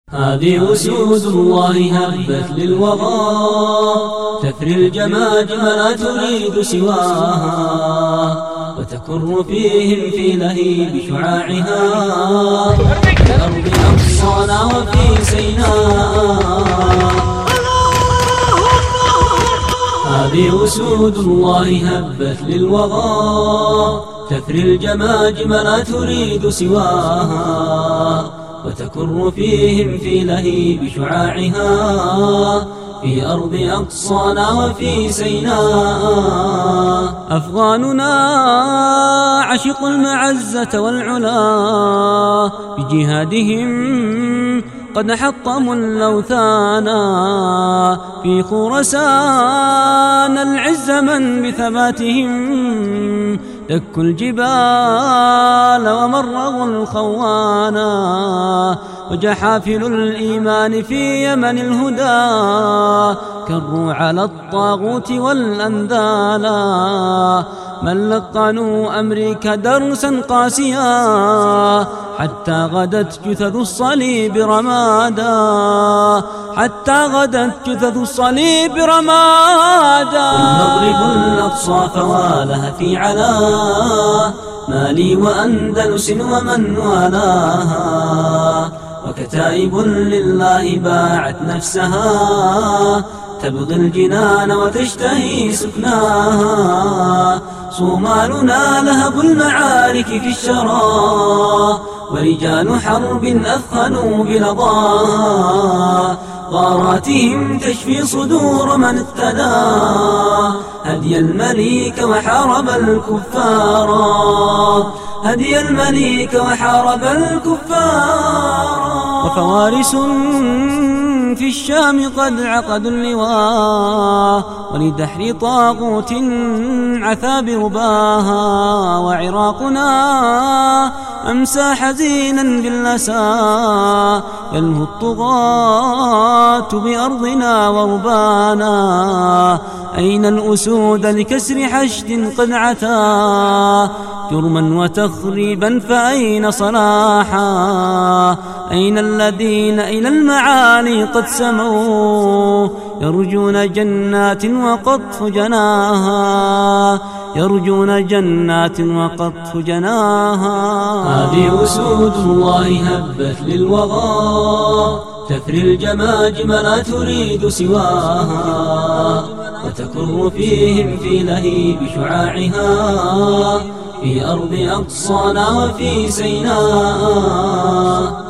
هذه أسود الله هبت للوغى، تثري الجماجم لا تريد سواها، وتكر فيهم في لهيب شعاعها، في أرض أقصانا وفي سيناء. هذه أسود الله هبت للوغى، تثري الجماجم لا تريد سواها، وتكر فيهم في لهيب شعاعها، في أرض أقصانا وفي سيناء. أفغاننا عشقوا المعزة والعلا، بجهادهم قد حطموا الأوثانا، في خرسان العز من بثباتهم دكوا الجبال ومرغوا الخوانا، وجحافل الإيمان في يمن الهدى كروا على الطاغوت والأنذالا، من لقنوا أمريكا درسا قاسيا، حتى غدت جثث الصليب رمادا، حتى غدت جثث الصليب رمادا. المغرب الأقصى فوالها في علاه، مالي وأندلس ومن والاها، وكتائب لله باعت نفسها، تبغي الجنان وتشتهي سكناها. صومالنا لهب المعارك في الشرى، ورجال حرب أثخنوا بلظاها، غاراتهم تشفي صدور من اهتدى، هدي المليك وحارب الكفار، هدي المليك وحارب الكفار. وفوارس في الشام قد عقدوا اللواء، ولدحر طاغوت عثى برباها، وعراقنا أمسى حزينا بالأسى، يلهو الطغاة بأرضنا وربانا. أين الأسود لكسر حشد قد عتا، جرما وتخريبا فأين صلاحا؟ أين الذين إلى المعالي قد سموا، يرجون جنات وقطف جناها، يرجون جنات وقطف جناها. هذه أسود الله هبت للوغى، تثري الجماجم لا تريد سواها، وتكر فيهم في لهيب شعاعها، في أرض أقصانا وفي سيناء.